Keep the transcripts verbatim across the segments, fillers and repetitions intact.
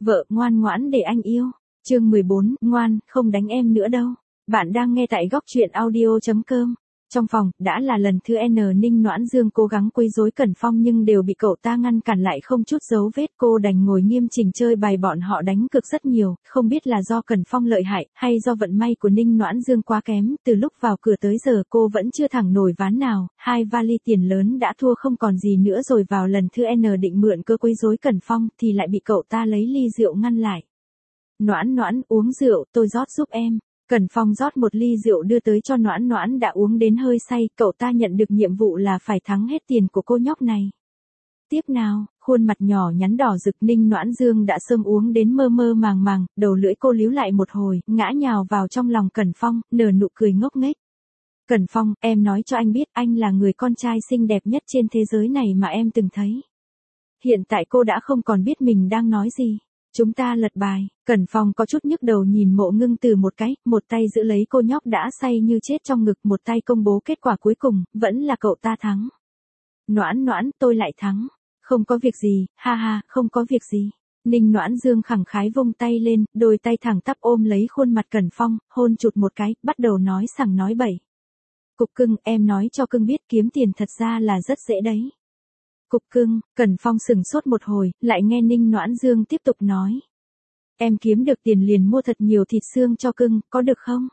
Vợ ngoan ngoãn để anh yêu. Chương mười bốn, ngoan, không đánh em nữa đâu. Bạn đang nghe tại góc truyện audio chấm com. Trong phòng, đã là lần thứ N Ninh Noãn Dương cố gắng quấy rối Cẩn Phong nhưng đều bị cậu ta ngăn cản lại không chút dấu vết. Cô đành ngồi nghiêm chỉnh chơi bài bọn họ đánh cược rất nhiều, không biết là do Cẩn Phong lợi hại, hay do vận may của Ninh Noãn Dương quá kém. Từ lúc vào cửa tới giờ cô vẫn chưa thẳng nổi ván nào, hai vali tiền lớn đã thua không còn gì nữa rồi. Vào lần thứ N định mượn cơ quấy rối Cẩn Phong thì lại bị cậu ta lấy ly rượu ngăn lại. Noãn Noãn, uống rượu, tôi rót giúp em. Cẩn Phong rót một ly rượu đưa tới cho Noãn Noãn đã uống đến hơi say, cậu ta nhận được nhiệm vụ là phải thắng hết tiền của cô nhóc này. Tiếp nào, khuôn mặt nhỏ nhắn đỏ rực Ninh Noãn Dương đã sớm uống đến mơ mơ màng màng, đầu lưỡi cô líu lại một hồi, ngã nhào vào trong lòng Cẩn Phong, nở nụ cười ngốc nghếch. Cẩn Phong, em nói cho anh biết anh là người con trai xinh đẹp nhất trên thế giới này mà em từng thấy. Hiện tại cô đã không còn biết mình đang nói gì. Chúng ta lật bài. Cẩn Phong có chút nhức đầu nhìn Mộ Ngưng Từ một cái, một tay giữ lấy cô nhóc đã say như chết trong ngực, một tay công bố kết quả cuối cùng, vẫn là cậu ta thắng. Noãn Noãn, tôi lại thắng. Không có việc gì, ha ha, không có việc gì. Ninh Noãn Dương khẳng khái vung tay lên, đôi tay thẳng tắp ôm lấy khuôn mặt Cẩn Phong, hôn chụt một cái, bắt đầu nói sằng nói bậy. Cục cưng, em nói cho cưng biết kiếm tiền thật ra là rất dễ đấy. Cục cưng, Cẩn Phong sừng sốt một hồi, lại nghe Ninh Noãn Dương tiếp tục nói. Em kiếm được tiền liền mua thật nhiều thịt xương cho cưng, có được không?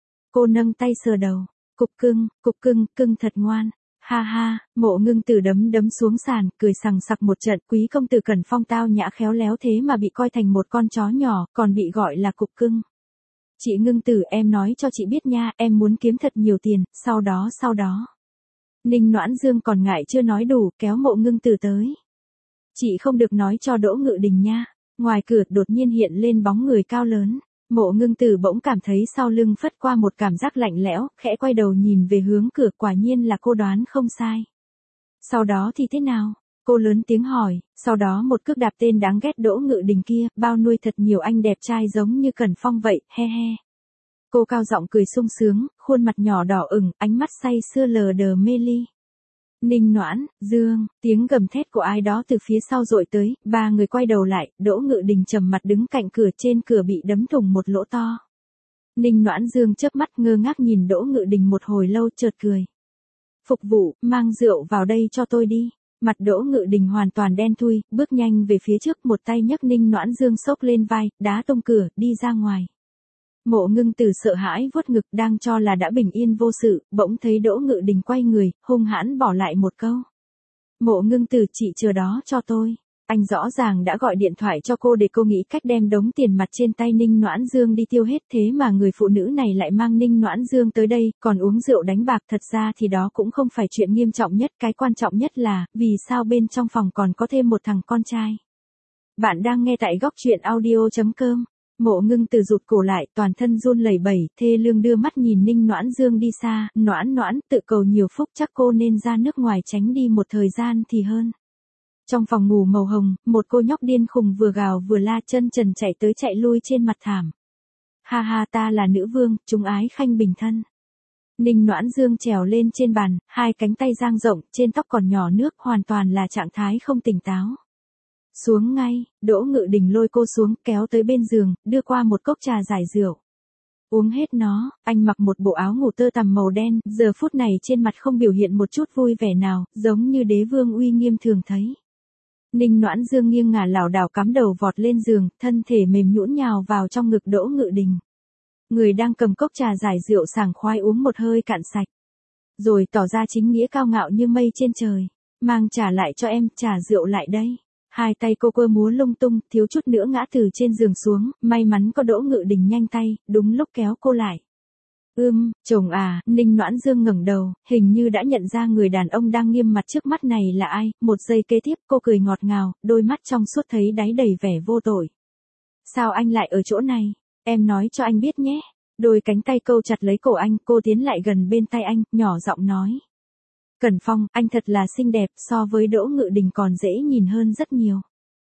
Cô nâng tay sờ đầu. Cục cưng, cục cưng, cưng thật ngoan. Ha ha, Mộ Ngưng Từ đấm đấm xuống sàn, cười sằng sặc một trận. Quý công tử Cẩn Phong tao nhã khéo léo thế mà bị coi thành một con chó nhỏ, còn bị gọi là cục cưng. Chị Ngưng Tử, em nói cho chị biết nha, em muốn kiếm thật nhiều tiền, sau đó sau đó. Ninh Noãn Dương còn ngại chưa nói đủ, kéo Mộ Ngưng Từ tới. Chị không được nói cho Đỗ Ngự Đình nha. Ngoài cửa đột nhiên hiện lên bóng người cao lớn. Mộ Ngưng Từ bỗng cảm thấy sau lưng phất qua một cảm giác lạnh lẽo, khẽ quay đầu nhìn về hướng cửa, quả nhiên là cô đoán không sai. Sau đó thì thế nào? Cô lớn tiếng hỏi, sau đó một cước đạp tên đáng ghét Đỗ Ngự Đình kia, bao nuôi thật nhiều anh đẹp trai giống như Cẩn Phong vậy, he he. Cô cao giọng cười sung sướng, khuôn mặt nhỏ đỏ ửng, ánh mắt say sưa lờ đờ mê ly. Ninh Noãn Dương, tiếng gầm thét của ai đó từ phía sau dội tới, ba người quay đầu lại, Đỗ Ngự Đình trầm mặt đứng cạnh cửa, trên cửa bị đấm thủng một lỗ to. Ninh Noãn Dương chớp mắt ngơ ngác nhìn Đỗ Ngự Đình một hồi lâu chợt cười. Phục vụ, mang rượu vào đây cho tôi đi. Mặt Đỗ Ngự Đình hoàn toàn đen thui, bước nhanh về phía trước, một tay nhấc Ninh Noãn Dương xốc lên vai, đá tung cửa, đi ra ngoài. Mộ Ngưng Từ sợ hãi vuốt ngực, đang cho là đã bình yên vô sự, bỗng thấy Đỗ Ngự Đình quay người, hung hãn bỏ lại một câu. Mộ Ngưng Từ, chị chờ đó cho tôi. Anh rõ ràng đã gọi điện thoại cho cô để cô nghĩ cách đem đống tiền mặt trên tay Ninh Noãn Dương đi tiêu hết, thế mà người phụ nữ này lại mang Ninh Noãn Dương tới đây, còn uống rượu đánh bạc. Thật ra thì đó cũng không phải chuyện nghiêm trọng nhất, cái quan trọng nhất là, vì sao bên trong phòng còn có thêm một thằng con trai. Bạn đang nghe tại góc truyện audio chấm com. Mộ Ngưng Từ rụt cổ lại, toàn thân run lẩy bẩy, thê lương đưa mắt nhìn Ninh Noãn Dương đi xa. Noãn Noãn, tự cầu nhiều phúc, chắc cô nên ra nước ngoài tránh đi một thời gian thì hơn. Trong phòng ngủ màu hồng, một cô nhóc điên khùng vừa gào vừa la, chân trần chạy tới chạy lui trên mặt thảm. Ha ha, ta là nữ vương, chúng ái khanh bình thân. Ninh Noãn Dương trèo lên trên bàn, hai cánh tay dang rộng, trên tóc còn nhỏ nước, hoàn toàn là trạng thái không tỉnh táo. Xuống ngay, Đỗ Ngự Đình lôi cô xuống, kéo tới bên giường, đưa qua một cốc trà giải rượu. Uống hết nó. Anh mặc một bộ áo ngủ tơ tằm màu đen, giờ phút này trên mặt không biểu hiện một chút vui vẻ nào, giống như đế vương uy nghiêm thường thấy. Ninh Noãn Dương nghiêng ngả lảo đảo cắm đầu vọt lên giường, thân thể mềm nhũn nhào vào trong ngực Đỗ Ngự Đình. Người đang cầm cốc trà giải rượu sảng khoái uống một hơi cạn sạch. Rồi tỏ ra chính nghĩa cao ngạo như mây trên trời. Mang trà lại cho em, trà rượu lại đây. Hai tay cô quơ múa lung tung, thiếu chút nữa ngã từ trên giường xuống, may mắn có Đỗ Ngự Đình nhanh tay, đúng lúc kéo cô lại. Ưm, chồng à, Ninh Noãn Dương ngẩng đầu, hình như đã nhận ra người đàn ông đang nghiêm mặt trước mắt này là ai, một giây kế tiếp cô cười ngọt ngào, đôi mắt trong suốt thấy đáy đầy vẻ vô tội. Sao anh lại ở chỗ này? Em nói cho anh biết nhé. Đôi cánh tay câu chặt lấy cổ anh, cô tiến lại gần bên tay anh, nhỏ giọng nói. Cẩn Phong, anh thật là xinh đẹp, so với Đỗ Ngự Đình còn dễ nhìn hơn rất nhiều.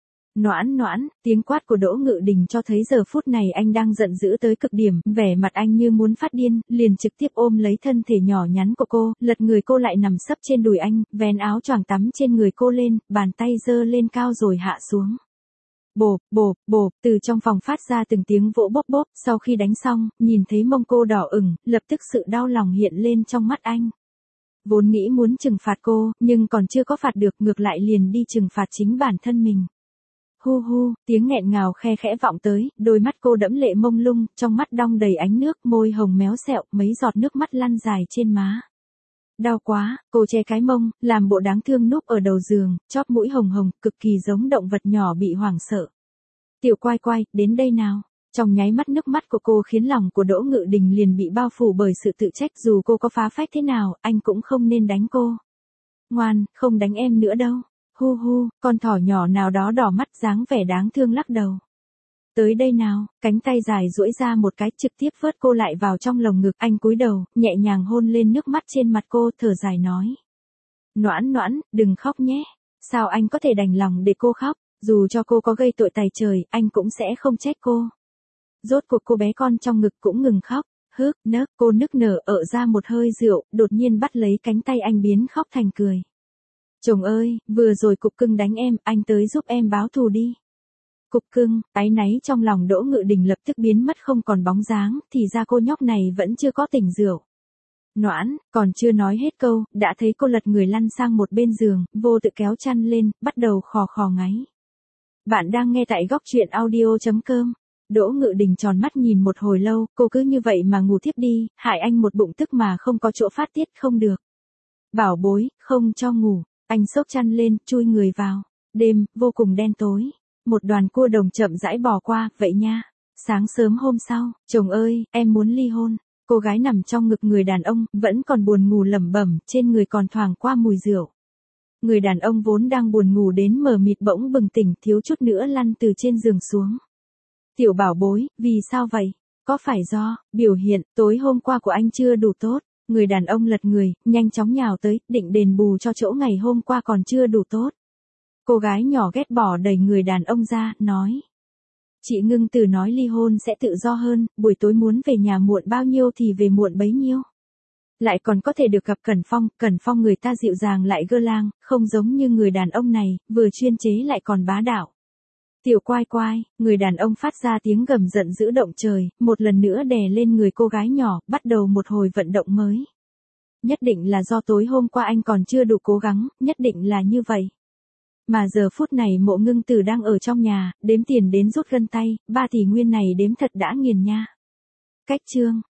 Noãn Noãn, tiếng quát của Đỗ Ngự Đình cho thấy giờ phút này anh đang giận dữ tới cực điểm, vẻ mặt anh như muốn phát điên, liền trực tiếp ôm lấy thân thể nhỏ nhắn của cô, lật người cô lại nằm sấp trên đùi anh, vén áo choàng tắm trên người cô lên, bàn tay giơ lên cao rồi hạ xuống. bộp, bộp, bộp, từ trong phòng phát ra từng tiếng vỗ bóp bóp, sau khi đánh xong, nhìn thấy mông cô đỏ ửng, lập tức sự đau lòng hiện lên trong mắt anh. Vốn nghĩ muốn trừng phạt cô, nhưng còn chưa có phạt được, ngược lại liền đi trừng phạt chính bản thân mình. Hu hu, tiếng nghẹn ngào khe khẽ vọng tới, đôi mắt cô đẫm lệ mông lung, trong mắt đong đầy ánh nước, môi hồng méo xẹo, mấy giọt nước mắt lăn dài trên má. Đau quá, cô che cái mông, làm bộ đáng thương núp ở đầu giường, chóp mũi hồng hồng, cực kỳ giống động vật nhỏ bị hoảng sợ. Tiểu Quai Quai, đến đây nào. Trong nháy mắt nước mắt của cô khiến lòng của Đỗ Ngự Đình liền bị bao phủ bởi sự tự trách, dù cô có phá phách thế nào, anh cũng không nên đánh cô. Ngoan, không đánh em nữa đâu. Hu hu, con thỏ nhỏ nào đó đỏ mắt dáng vẻ đáng thương lắc đầu. Tới đây nào, cánh tay dài duỗi ra một cái, trực tiếp vớt cô lại vào trong lồng ngực, anh cúi đầu, nhẹ nhàng hôn lên nước mắt trên mặt cô, thở dài nói. Noãn Noãn, đừng khóc nhé. Sao anh có thể đành lòng để cô khóc, dù cho cô có gây tội tày trời, anh cũng sẽ không trách cô. Rốt cuộc cô bé con trong ngực cũng ngừng khóc, hức, nấc, cô nức nở ợ ra một hơi rượu, đột nhiên bắt lấy cánh tay anh biến khóc thành cười. Chồng ơi, vừa rồi Cục Cưng đánh em, anh tới giúp em báo thù đi. Cục Cưng, áy náy trong lòng Đỗ Ngự Đình lập tức biến mất không còn bóng dáng, thì ra cô nhóc này vẫn chưa có tỉnh rượu. Noãn, còn chưa nói hết câu, đã thấy cô lật người lăn sang một bên giường, vô tự kéo chăn lên, bắt đầu khò khò ngáy. Bạn đang nghe tại góc truyện audio chấm com. Đỗ Ngự Đình tròn mắt nhìn một hồi lâu, cô cứ như vậy mà ngủ tiếp đi, hại anh một bụng tức mà không có chỗ phát tiết không được. Bảo bối, không cho ngủ, anh xốc chăn lên, chui người vào. Đêm, vô cùng đen tối. Một đoàn cua đồng chậm rãi bò qua, vậy nha. Sáng sớm hôm sau, chồng ơi, em muốn ly hôn. Cô gái nằm trong ngực người đàn ông, vẫn còn buồn ngủ lẩm bẩm, trên người còn thoảng qua mùi rượu. Người đàn ông vốn đang buồn ngủ đến mờ mịt bỗng bừng tỉnh, thiếu chút nữa lăn từ trên giường xuống. Tiểu bảo bối, vì sao vậy? Có phải do biểu hiện tối hôm qua của anh chưa đủ tốt? Người đàn ông lật người, nhanh chóng nhào tới, định đền bù cho chỗ ngày hôm qua còn chưa đủ tốt. Cô gái nhỏ ghét bỏ đẩy người đàn ông ra, nói. Chị Ngưng Từ nói ly hôn sẽ tự do hơn, buổi tối muốn về nhà muộn bao nhiêu thì về muộn bấy nhiêu. Lại còn có thể được gặp Cẩn Phong, Cẩn Phong người ta dịu dàng lại gơ lang, không giống như người đàn ông này, vừa chuyên chế lại còn bá đạo. Tiểu Quai Quai, người đàn ông phát ra tiếng gầm giận dữ động trời, một lần nữa đè lên người cô gái nhỏ, bắt đầu một hồi vận động mới. Nhất định là do tối hôm qua anh còn chưa đủ cố gắng, nhất định là như vậy. Mà giờ phút này Mộ Ngưng Tử đang ở trong nhà, đếm tiền đến rút gân tay, ba tỷ nguyên này đếm thật đã nghiền nha. Cách chương.